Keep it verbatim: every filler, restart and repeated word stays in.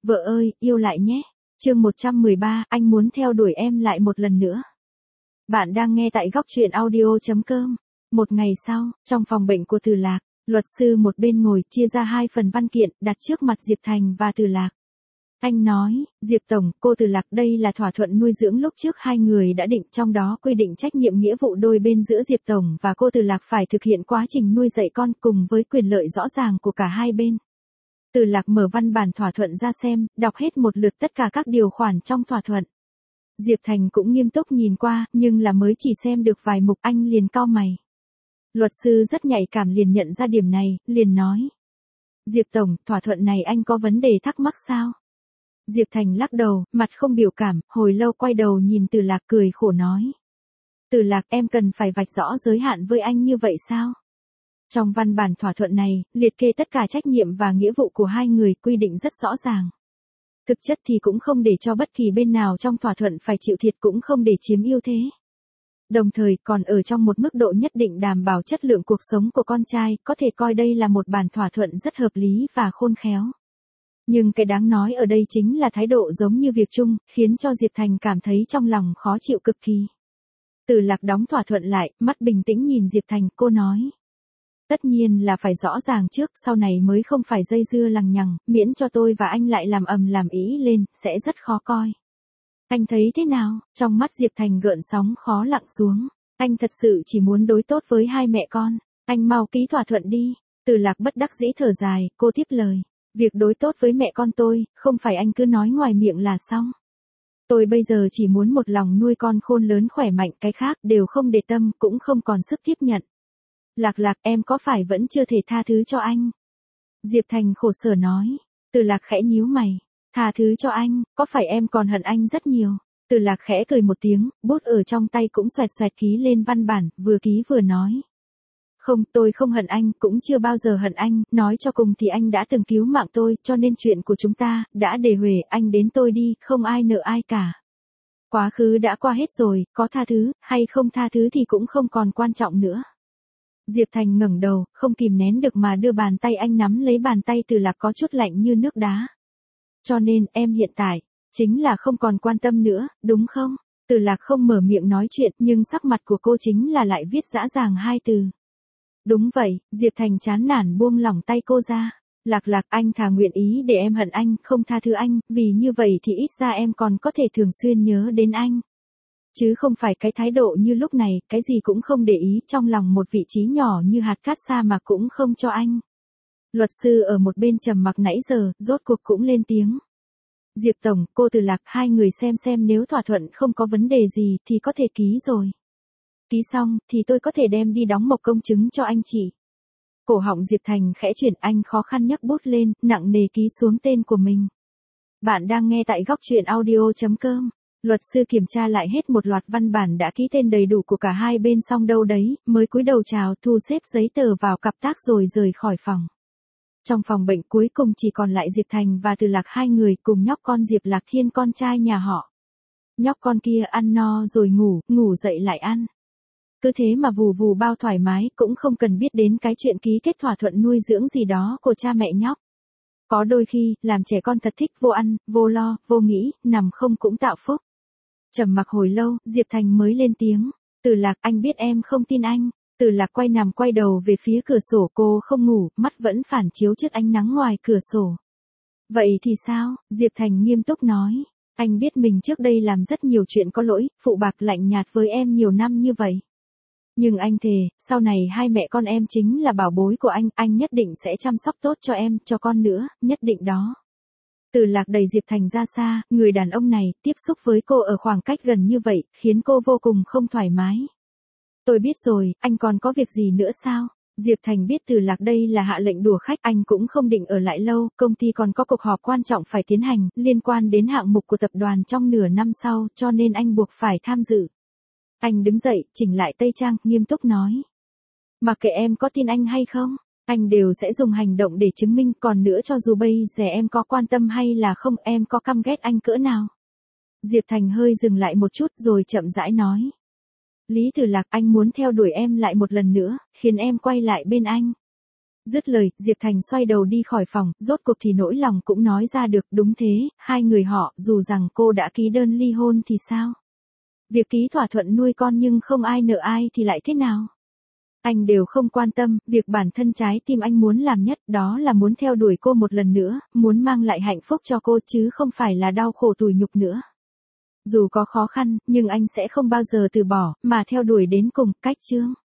Vợ ơi, yêu lại nhé. Chương một trăm mười ba, anh muốn theo đuổi em lại một lần nữa. Bạn đang nghe tại góc truyện audio chấm com. Một ngày sau, trong phòng bệnh của Từ Lạc, luật sư một bên ngồi chia ra hai phần văn kiện đặt trước mặt Diệp Thành và Từ Lạc. Anh nói, Diệp Tổng, cô Từ Lạc, đây là thỏa thuận nuôi dưỡng lúc trước hai người đã định, trong đó quy định trách nhiệm nghĩa vụ đôi bên giữa Diệp Tổng và cô Từ Lạc phải thực hiện quá trình nuôi dạy con cùng với quyền lợi rõ ràng của cả hai bên. Từ Lạc mở văn bản thỏa thuận ra xem, đọc hết một lượt tất cả các điều khoản trong thỏa thuận. Diệp Thành cũng nghiêm túc nhìn qua, nhưng là mới chỉ xem được vài mục anh liền cau mày. Luật sư rất nhạy cảm liền nhận ra điểm này, liền nói. Diệp Tổng, thỏa thuận này anh có vấn đề thắc mắc sao? Diệp Thành lắc đầu, mặt không biểu cảm, hồi lâu quay đầu nhìn Từ Lạc cười khổ nói. Từ Lạc, em cần phải vạch rõ giới hạn với anh như vậy sao? Trong văn bản thỏa thuận này, liệt kê tất cả trách nhiệm và nghĩa vụ của hai người, quy định rất rõ ràng. Thực chất thì cũng không để cho bất kỳ bên nào trong thỏa thuận phải chịu thiệt, cũng không để chiếm ưu thế. Đồng thời còn ở trong một mức độ nhất định đảm bảo chất lượng cuộc sống của con trai, có thể coi đây là một bản thỏa thuận rất hợp lý và khôn khéo. Nhưng cái đáng nói ở đây chính là thái độ giống như việc chung, khiến cho Diệp Thành cảm thấy trong lòng khó chịu cực kỳ. Từ Lạc đóng thỏa thuận lại, mắt bình tĩnh nhìn Diệp Thành, cô nói. Tất nhiên là phải rõ ràng trước, sau này mới không phải dây dưa lằng nhằng, miễn cho tôi và anh lại làm ầm làm ý lên, sẽ rất khó coi. Anh thấy thế nào? Trong mắt Diệp Thành gợn sóng khó lặng xuống. Anh thật sự chỉ muốn đối tốt với hai mẹ con. Anh mau ký thỏa thuận đi. Từ Lạc bất đắc dĩ thở dài, cô tiếp lời. Việc đối tốt với mẹ con tôi, không phải anh cứ nói ngoài miệng là xong. Tôi bây giờ chỉ muốn một lòng nuôi con khôn lớn khỏe mạnh, cái khác đều không để tâm, cũng không còn sức tiếp nhận. Lạc Lạc, em có phải vẫn chưa thể tha thứ cho anh? Diệp Thành khổ sở nói. Từ Lạc khẽ nhíu mày. Tha thứ cho anh, có phải em còn hận anh rất nhiều? Từ Lạc khẽ cười một tiếng, bút ở trong tay cũng xoẹt xoẹt ký lên văn bản, vừa ký vừa nói. Không, tôi không hận anh, cũng chưa bao giờ hận anh, nói cho cùng thì anh đã từng cứu mạng tôi, cho nên chuyện của chúng ta, đã để huề, anh đến tôi đi, không ai nợ ai cả. Quá khứ đã qua hết rồi, có tha thứ, hay không tha thứ thì cũng không còn quan trọng nữa. Diệp Thành ngẩng đầu, không kìm nén được mà đưa bàn tay anh nắm lấy bàn tay Từ Lạc có chút lạnh như nước đá. Cho nên, em hiện tại, chính là không còn quan tâm nữa, đúng không? Từ Lạc không mở miệng nói chuyện, nhưng sắc mặt của cô chính là lại viết rõ ràng hai từ. Đúng vậy, Diệp Thành chán nản buông lỏng tay cô ra. Lạc Lạc, anh thà nguyện ý để em hận anh, không tha thứ anh, vì như vậy thì ít ra em còn có thể thường xuyên nhớ đến anh. Chứ không phải cái thái độ như lúc này, cái gì cũng không để ý, trong lòng một vị trí nhỏ như hạt cát sa mà cũng không cho anh. Luật sư ở một bên trầm mặc nãy giờ, rốt cuộc cũng lên tiếng. Diệp Tổng, cô Từ Lạc, hai người xem xem nếu thỏa thuận không có vấn đề gì thì có thể ký rồi. Ký xong, thì tôi có thể đem đi đóng một công chứng cho anh chị. Cổ họng Diệp Thành khẽ chuyển, anh khó khăn nhấc bút lên, nặng nề ký xuống tên của mình. Bạn đang nghe tại góc truyện audio chấm com. Luật sư kiểm tra lại hết một loạt văn bản đã ký tên đầy đủ của cả hai bên xong đâu đấy, mới cúi đầu chào, thu xếp giấy tờ vào cặp tác rồi rời khỏi phòng. Trong phòng bệnh cuối cùng chỉ còn lại Diệp Thành và Từ Lạc, hai người cùng nhóc con Diệp Lạc Thiên, con trai nhà họ. Nhóc con kia ăn no rồi ngủ, ngủ dậy lại ăn. Cứ thế mà vù vù bao thoải mái, cũng không cần biết đến cái chuyện ký kết thỏa thuận nuôi dưỡng gì đó của cha mẹ nhóc. Có đôi khi, làm trẻ con thật thích vô ăn, vô lo, vô nghĩ, nằm không cũng tạo phúc. Trầm mặc hồi lâu, Diệp Thành mới lên tiếng. Từ Lạc, anh biết em không tin anh. Từ Lạc quay nằm quay đầu về phía cửa sổ, cô không ngủ, mắt vẫn phản chiếu trước ánh nắng ngoài cửa sổ. Vậy thì sao? Diệp Thành nghiêm túc nói. Anh biết mình trước đây làm rất nhiều chuyện có lỗi, phụ bạc lạnh nhạt với em nhiều năm như vậy. Nhưng anh thề, sau này hai mẹ con em chính là bảo bối của anh, anh nhất định sẽ chăm sóc tốt cho em, cho con nữa, nhất định đó. Từ Lạc đẩy Diệp Thành ra xa, người đàn ông này, tiếp xúc với cô ở khoảng cách gần như vậy, khiến cô vô cùng không thoải mái. Tôi biết rồi, anh còn có việc gì nữa sao? Diệp Thành biết Từ Lạc đây là hạ lệnh đùa khách, anh cũng không định ở lại lâu, công ty còn có cuộc họp quan trọng phải tiến hành, liên quan đến hạng mục của tập đoàn trong nửa năm sau, cho nên anh buộc phải tham dự. Anh đứng dậy, chỉnh lại tây trang, nghiêm túc nói. Mặc kệ em có tin anh hay không, anh đều sẽ dùng hành động để chứng minh, còn nữa cho dù bây giờ em có quan tâm hay là không, em có căm ghét anh cỡ nào. Diệp Thành hơi dừng lại một chút rồi chậm rãi nói. Lý Từ Lạc, anh muốn theo đuổi em lại một lần nữa, khiến em quay lại bên anh. Dứt lời, Diệp Thành xoay đầu đi khỏi phòng, rốt cuộc thì nỗi lòng cũng nói ra được, đúng thế, hai người họ, dù rằng cô đã ký đơn ly hôn thì sao? Việc ký thỏa thuận nuôi con nhưng không ai nợ ai thì lại thế nào? Anh đều không quan tâm, việc bản thân trái tim anh muốn làm nhất đó là muốn theo đuổi cô một lần nữa, muốn mang lại hạnh phúc cho cô chứ không phải là đau khổ tủi nhục nữa. Dù có khó khăn, nhưng anh sẽ không bao giờ từ bỏ, mà theo đuổi đến cùng, cách chương.